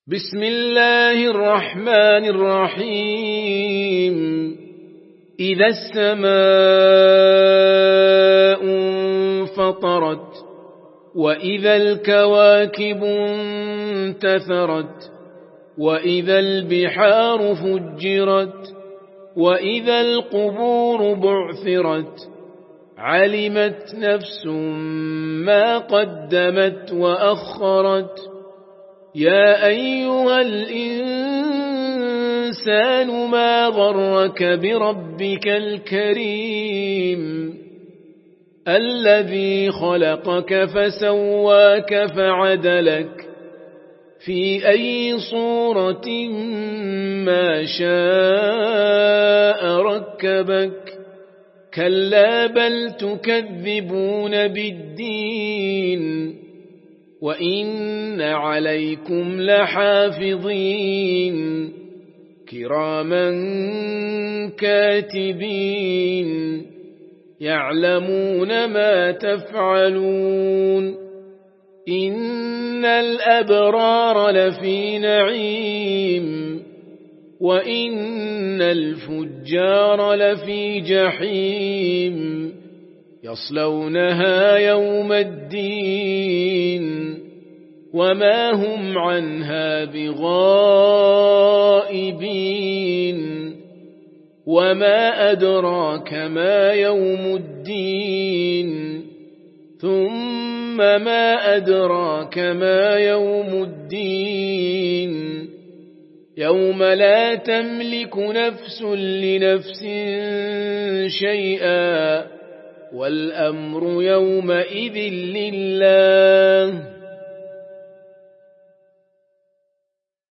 بسم الله الرحمن الرحيم إذا السماء انفطرت وإذا الكواكب انتثرت وإذا البحار فجرت وإذا القبور بعثرت علمت نفس ما قدمت وأخرت يا أيها الإنسان ما غرك بربك الكريم الذي خلقك فسواك فعدلك في أي صورة ما شاء ركبك كلا بل تكذبون بالدين وإن عليكم لحافظين كراما كاتبين يعلمون ما تفعلون إن الأبرار لفي نعيم وإن الفجار لفي جحيم يصلونها يوم الدين وما هم عنها بغائبين وما أدراك ما يوم الدين ثم ما أدراك ما يوم الدين يوم لا تملك نفس لنفس شيئا والأمر يومئذ لله